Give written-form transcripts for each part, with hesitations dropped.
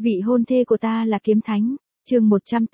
Vị hôn thê của ta là kiếm thánh. Chương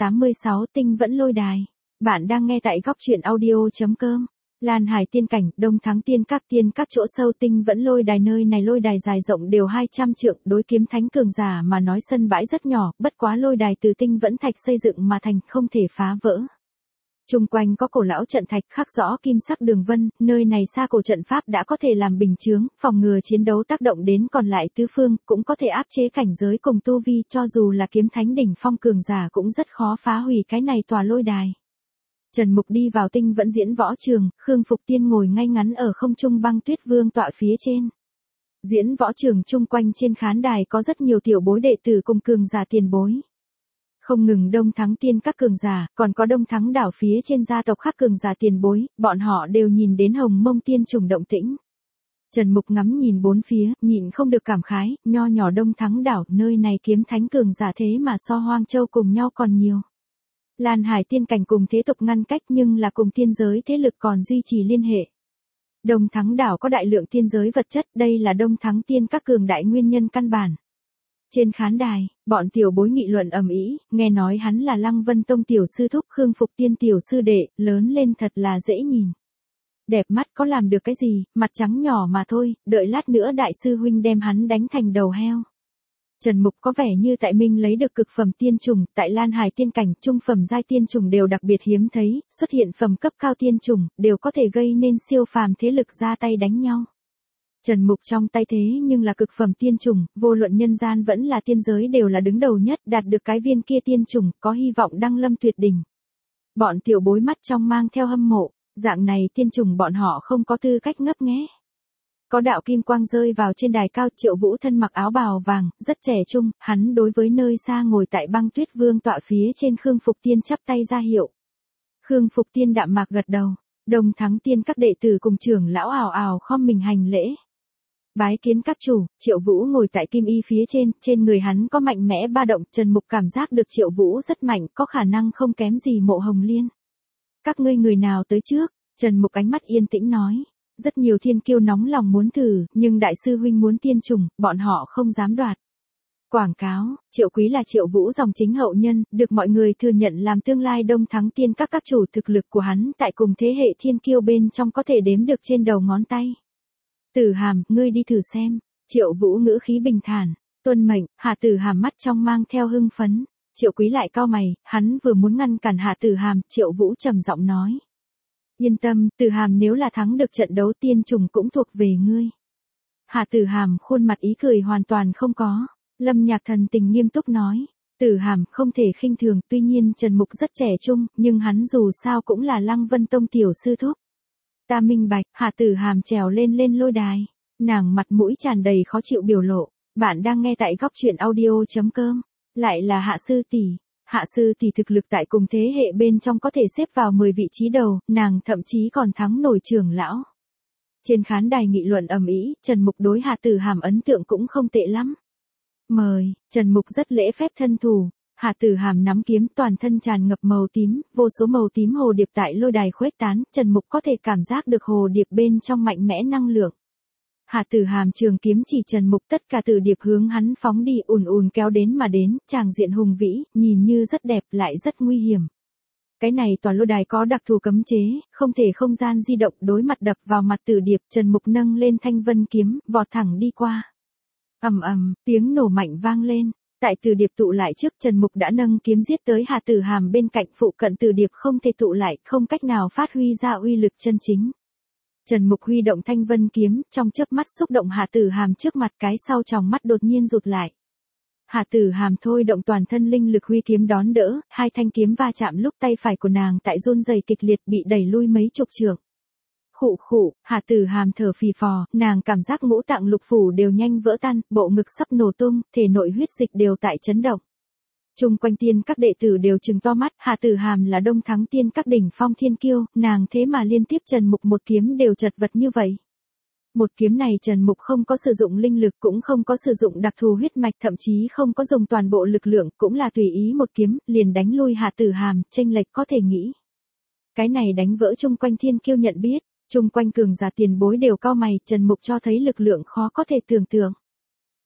186 Tinh vẫn lôi đài. Bạn đang nghe tại góc truyện audio.com. Lan Hải tiên cảnh, Đông Thắng tiên các chỗ sâu tinh vẫn lôi đài, nơi này lôi đài dài rộng đều 200 trượng, đối kiếm thánh cường giả mà nói sân bãi rất nhỏ, bất quá lôi đài từ tinh vẫn thạch xây dựng mà thành, không thể phá vỡ. Chung quanh có cổ lão trận thạch khắc rõ kim sắc đường vân, nơi này xa cổ trận pháp đã có thể làm bình chướng, phòng ngừa chiến đấu tác động đến còn lại tứ phương, cũng có thể áp chế cảnh giới cùng tu vi, cho dù là kiếm thánh đỉnh phong cường giả cũng rất khó phá hủy cái này tòa lôi đài. Trần Mục đi vào tinh vẫn diễn võ trường, Khương Phục Tiên ngồi ngay ngắn ở không trung băng tuyết vương tọa phía trên. Diễn võ trường chung quanh trên khán đài có rất nhiều tiểu bối đệ tử cùng cường giả tiền bối. Không ngừng Đông Thắng tiên các cường giả, còn có Đông Thắng đảo phía trên gia tộc khác cường giả tiền bối, bọn họ đều nhìn đến Hồng Mông tiên trùng động tĩnh. Trần Mục ngắm nhìn bốn phía, nhịn không được cảm khái, nho nhỏ Đông Thắng đảo, nơi này kiếm thánh cường giả thế mà so Hoang Châu cùng nhau còn nhiều. Lan Hải tiên cảnh cùng thế tục ngăn cách nhưng là cùng tiên giới thế lực còn duy trì liên hệ. Đông Thắng đảo có đại lượng tiên giới vật chất, đây là Đông Thắng tiên các cường đại nguyên nhân căn bản. Trên khán đài, bọn tiểu bối nghị luận ầm ĩ, nghe nói hắn là Lăng Vân Tông tiểu sư thúc, Khương Phục Tiên tiểu sư đệ, lớn lên thật là dễ nhìn. Đẹp mắt có làm được cái gì, mặt trắng nhỏ mà thôi, đợi lát nữa đại sư huynh đem hắn đánh thành đầu heo. Trần Mục có vẻ như tại Minh lấy được cực phẩm tiên trùng, tại Lan Hải tiên cảnh, trung phẩm giai tiên trùng đều đặc biệt hiếm thấy, xuất hiện phẩm cấp cao tiên trùng, đều có thể gây nên siêu phàm thế lực ra tay đánh nhau. Trần Mục trong tay thế nhưng là cực phẩm tiên trùng, vô luận nhân gian vẫn là tiên giới đều là đứng đầu nhất, đạt được cái viên kia tiên trùng, có hy vọng đăng lâm tuyệt đỉnh. Bọn tiểu bối mắt trong mang theo hâm mộ, dạng này tiên trùng bọn họ không có tư cách ngấp nghé. Có đạo kim quang rơi vào trên đài cao, Triệu Vũ thân mặc áo bào vàng, rất trẻ trung, hắn đối với nơi xa ngồi tại băng tuyết vương tọa phía trên Khương Phục Tiên chắp tay ra hiệu. Khương Phục Tiên đạm mạc gật đầu, Đông Thắng tiên các đệ tử cùng trưởng lão ào ào khom mình hành lễ. Bái kiến các chủ. Triệu Vũ ngồi tại kim y phía trên người hắn có mạnh mẽ ba động, Trần Mục cảm giác được Triệu Vũ rất mạnh, có khả năng không kém gì Mộ Hồng Liên. Các ngươi người nào tới trước? Trần Mục ánh mắt yên tĩnh nói. Rất nhiều thiên kiêu nóng lòng muốn thử, nhưng đại sư huynh muốn tiên trùng, bọn họ không dám đoạt. Quảng cáo, Triệu Quý là Triệu Vũ dòng chính hậu nhân, được mọi người thừa nhận làm tương lai Đông Thắng tiên các chủ, thực lực của hắn tại cùng thế hệ thiên kiêu bên trong có thể đếm được trên đầu ngón tay. Tử Hàm, ngươi đi thử xem. Triệu Vũ ngữ khí bình thản, tuân mệnh. Hạ Tử Hàm mắt trong mang theo hưng phấn. Triệu Quý lại cau mày, hắn vừa muốn ngăn cản Hạ Tử Hàm, Triệu Vũ trầm giọng nói. Yên tâm, Tử Hàm, nếu là thắng được trận đấu tiên trùng cũng thuộc về ngươi. Hạ Tử Hàm khuôn mặt ý cười hoàn toàn không có. Lâm Nhạc Thần tình nghiêm túc nói. Tử Hàm không thể khinh thường, tuy nhiên Trần Mục rất trẻ trung, nhưng hắn dù sao cũng là Lăng Vân Tông tiểu sư thúc. Ta minh bạch. Hạ Tử Hàm trèo lên lôi đài. Nàng mặt mũi tràn đầy khó chịu biểu lộ. Bạn đang nghe tại góc truyện audio.com. Lại là Hạ sư tỷ. Hạ sư tỷ thực lực tại cùng thế hệ bên trong có thể xếp vào 10 vị trí đầu, nàng thậm chí còn thắng nổi trưởng lão. Trên khán đài nghị luận ầm ĩ, Trần Mục đối Hạ Tử Hàm ấn tượng cũng không tệ lắm. Mời. Trần Mục rất lễ phép thân thủ. Hạ Tử Hàm nắm kiếm, toàn thân tràn ngập màu tím, vô số màu tím hồ điệp tại lôi đài khuếch tán, Trần Mục có thể cảm giác được hồ điệp bên trong mạnh mẽ năng lượng. Hạ Tử Hàm trường kiếm chỉ Trần Mục, tất cả tử điệp hướng hắn phóng đi, ùn kéo đến mà đến, tràng diện hùng vĩ, nhìn như rất đẹp lại rất nguy hiểm. Cái này tòa lôi đài có đặc thù cấm chế, không thể không gian di động, đối mặt đập vào mặt tử điệp, Trần Mục nâng lên thanh vân kiếm, vọt thẳng đi qua. Ầm, tiếng nổ mạnh vang lên. Tại tử điệp tụ lại trước, Trần Mục đã nâng kiếm giết tới Hạ Tử Hàm bên cạnh, phụ cận tử điệp không thể tụ lại, không cách nào phát huy ra uy lực chân chính. Trần Mục huy động thanh vân kiếm, trong chớp mắt xúc động Hạ Tử Hàm trước mặt, cái sau tròng mắt đột nhiên rụt lại. Hạ Tử Hàm thôi động toàn thân linh lực huy kiếm đón đỡ, hai thanh kiếm va chạm lúc tay phải của nàng tại run rẩy kịch liệt, bị đẩy lui mấy chục trượng. Khụ, Hạ Tử Hàm thở phì phò, nàng cảm giác ngũ tạng lục phủ đều nhanh vỡ tan, bộ ngực sắp nổ tung, thể nội huyết dịch đều tại chấn động. Chung quanh tiên các đệ tử đều trừng to mắt, Hạ Tử Hàm là Đông Thắng tiên các đỉnh phong thiên kiêu, nàng thế mà liên tiếp Trần Mục một kiếm đều chật vật như vậy. Một kiếm này Trần Mục không có sử dụng linh lực, cũng không có sử dụng đặc thù huyết mạch, thậm chí không có dùng toàn bộ lực lượng, cũng là tùy ý một kiếm, liền đánh lui Hạ Tử Hàm, chênh lệch có thể nghĩ. Cái này đánh vỡ chung quanh thiên kiêu nhận biết. Chung quanh cường giả tiền bối đều cau mày, Trần Mục cho thấy lực lượng khó có thể tưởng tượng.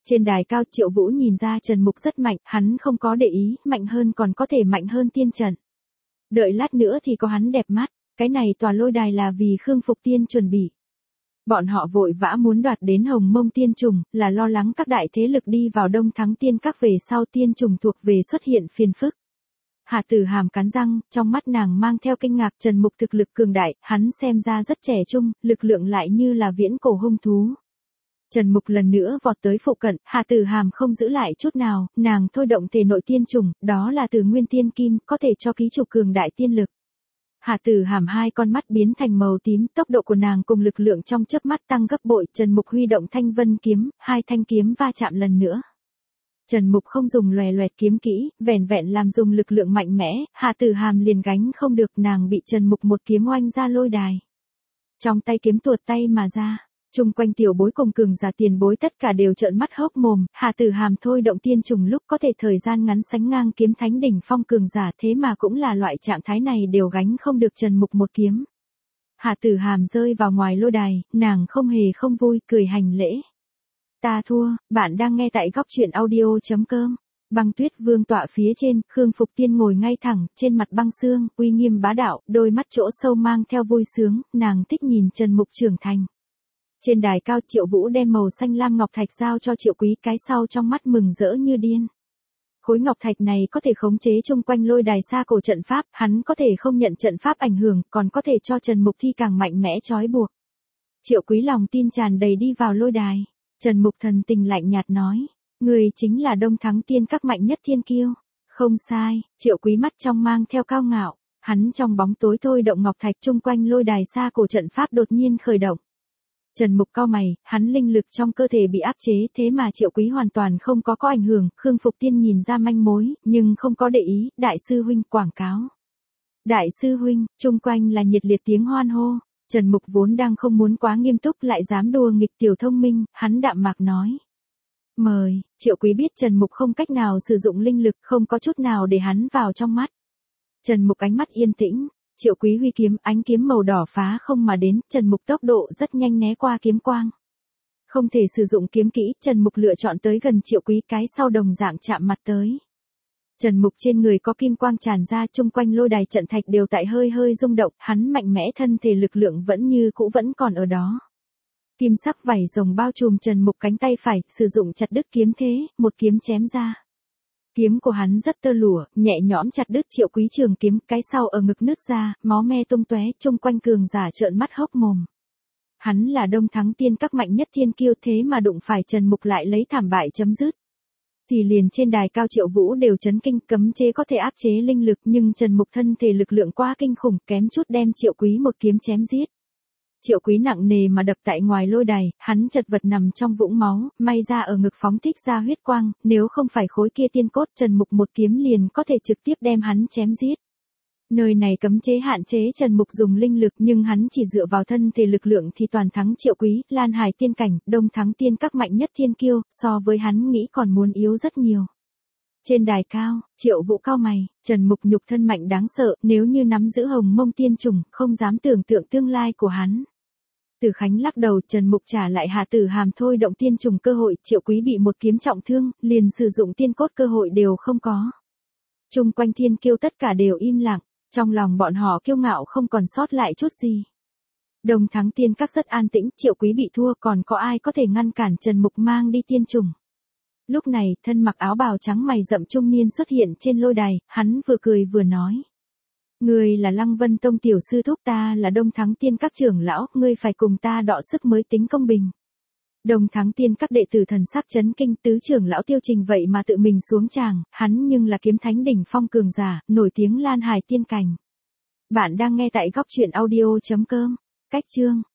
Trên đài cao Triệu Vũ nhìn ra Trần Mục rất mạnh, hắn không có để ý, mạnh hơn còn có thể mạnh hơn tiên trận. Đợi lát nữa thì có hắn đẹp mắt, cái này tòa lôi đài là vì Khương Phục Tiên chuẩn bị. Bọn họ vội vã muốn đoạt đến Hồng Mông Tiên Trùng, là lo lắng các đại thế lực đi vào Đông Thắng Tiên Các về sau Tiên Trùng thuộc về xuất hiện phiền phức. Hà Tử Hàm cắn răng, trong mắt nàng mang theo kinh ngạc. Trần Mục thực lực cường đại, hắn xem ra rất trẻ trung, lực lượng lại như là viễn cổ hung thú. Trần Mục lần nữa vọt tới phụ cận, Hà Tử Hàm không giữ lại chút nào, nàng thôi động thể nội tiên trùng, đó là từ nguyên tiên kim, có thể cho ký chủ cường đại tiên lực. Hà Tử Hàm hai con mắt biến thành màu tím, tốc độ của nàng cùng lực lượng trong chớp mắt tăng gấp bội. Trần Mục huy động Thanh Vân kiếm, hai thanh kiếm va chạm lần nữa. Trần Mục không dùng loè loẹt kiếm kỹ, vẻn vẹn làm dùng lực lượng mạnh mẽ, Hà Tử Hàm liền gánh không được, nàng bị Trần Mục một kiếm oanh ra lôi đài. Trong tay kiếm tuột tay mà ra, chung quanh tiểu bối cùng cường giả tiền bối tất cả đều trợn mắt hốc mồm. Hà Tử Hàm thôi động tiên trùng lúc có thể thời gian ngắn sánh ngang kiếm thánh đỉnh phong cường giả, thế mà cũng là loại trạng thái này đều gánh không được Trần Mục một kiếm. Hà Tử Hàm rơi vào ngoài lôi đài, nàng không hề không vui, cười hành lễ. Ta thua, bạn đang nghe tại góc truyện audio.com. Băng Tuyết Vương tọa phía trên, Khương Phục Tiên ngồi ngay thẳng, trên mặt băng xương, uy nghiêm bá đạo, đôi mắt chỗ sâu mang theo vui sướng, nàng thích nhìn Trần Mục trưởng thành. Trên đài cao Triệu Vũ đem màu xanh lam ngọc thạch giao cho Triệu Quý, cái sau trong mắt mừng rỡ như điên. Khối ngọc thạch này có thể khống chế chung quanh lôi đài xa cổ trận pháp, hắn có thể không nhận trận pháp ảnh hưởng, còn có thể cho Trần Mục thi càng mạnh mẽ trói buộc. Triệu Quý lòng tin tràn đầy đi vào lôi đài. Trần Mục thần tình lạnh nhạt nói, người chính là Đông Thắng Tiên Các mạnh nhất thiên kiêu. Không sai, Triệu Quý mắt trong mang theo cao ngạo, hắn trong bóng tối thôi động ngọc thạch chung quanh lôi đài xa cổ trận pháp đột nhiên khởi động. Trần Mục cau mày, hắn linh lực trong cơ thể bị áp chế, thế mà Triệu Quý hoàn toàn không có ảnh hưởng. Khương Phục Tiên nhìn ra manh mối, nhưng không có để ý. Đại sư huynh quảng cáo. Đại sư huynh, chung quanh là nhiệt liệt tiếng hoan hô. Trần Mục vốn đang không muốn quá nghiêm túc lại dám đùa nghịch tiểu thông minh, hắn đạm mạc nói. Mời. Triệu Quý biết Trần Mục không cách nào sử dụng linh lực, không có chút nào để hắn vào trong mắt. Trần Mục ánh mắt yên tĩnh. Triệu Quý huy kiếm, ánh kiếm màu đỏ phá không mà đến, Trần Mục tốc độ rất nhanh né qua kiếm quang. Không thể sử dụng kiếm kỹ, Trần Mục lựa chọn tới gần Triệu Quý, cái sau đồng dạng chạm mặt tới. Trần Mục trên người có kim quang tràn ra, chung quanh lôi đài trận thạch đều tại hơi hơi rung động, hắn mạnh mẽ thân thể lực lượng vẫn như cũ vẫn còn ở đó. Kim sắc vảy rồng bao trùm Trần Mục cánh tay phải, sử dụng chặt đứt kiếm thế, một kiếm chém ra. Kiếm của hắn rất tơ lụa, nhẹ nhõm chặt đứt Triệu Quý trường kiếm, cái sau ở ngực nứt ra, máu me tung tóe, chung quanh cường giả trợn mắt hốc mồm. Hắn là Đông Thắng Tiên Các mạnh nhất thiên kiêu, thế mà đụng phải Trần Mục lại lấy thảm bại chấm dứt. Thì liền trên đài cao Triệu Vũ đều chấn kinh, cấm chế có thể áp chế linh lực, nhưng Trần Mục thân thể lực lượng quá kinh khủng, kém chút đem Triệu Quý một kiếm chém giết. Triệu Quý nặng nề mà đập tại ngoài lôi đài, hắn chật vật nằm trong vũng máu, may ra ở ngực phóng thích ra huyết quang, nếu không phải khối kia tiên cốt, Trần Mục một kiếm liền có thể trực tiếp đem hắn chém giết. Nơi này cấm chế hạn chế Trần Mục dùng linh lực, nhưng hắn chỉ dựa vào thân thể lực lượng thì toàn thắng Triệu Quý. Lan Hải tiên cảnh, Đông Thắng Tiên Các mạnh nhất thiên kiêu, so với hắn nghĩ còn muốn yếu rất nhiều. Trên đài cao, Triệu Vũ cau mày, Trần Mục nhục thân mạnh đáng sợ, nếu như nắm giữ Hồng Mông tiên trùng, không dám tưởng tượng tương lai của hắn. Từ Khánh lắc đầu, Trần Mục trả lại Hà Tử Hàm thôi động tiên trùng cơ hội, Triệu Quý bị một kiếm trọng thương, liền sử dụng tiên cốt cơ hội đều không có. Chung quanh thiên kiêu tất cả đều im lặng, trong lòng bọn họ kiêu ngạo không còn sót lại chút gì. Đông Thắng Tiên Các rất an tĩnh, Triệu Quý bị thua, còn có ai có thể ngăn cản Trần Mục mang đi tiên trùng. Lúc này, thân mặc áo bào trắng mày rậm trung niên xuất hiện trên lôi đài, hắn vừa cười vừa nói. Ngươi là Lăng Vân Tông tiểu sư thúc, ta là Đông Thắng Tiên Các trưởng lão, ngươi phải cùng ta đọ sức mới tính công bình. Đông Thắng Tiên Các đệ tử thần sắc chấn kinh, tứ trưởng lão Tiêu Trình vậy mà tự mình xuống tràng, hắn nhưng là kiếm thánh đỉnh phong cường giả, nổi tiếng Lan Hải tiên cảnh. Bạn đang nghe tại góc truyện audio.com. Cách chương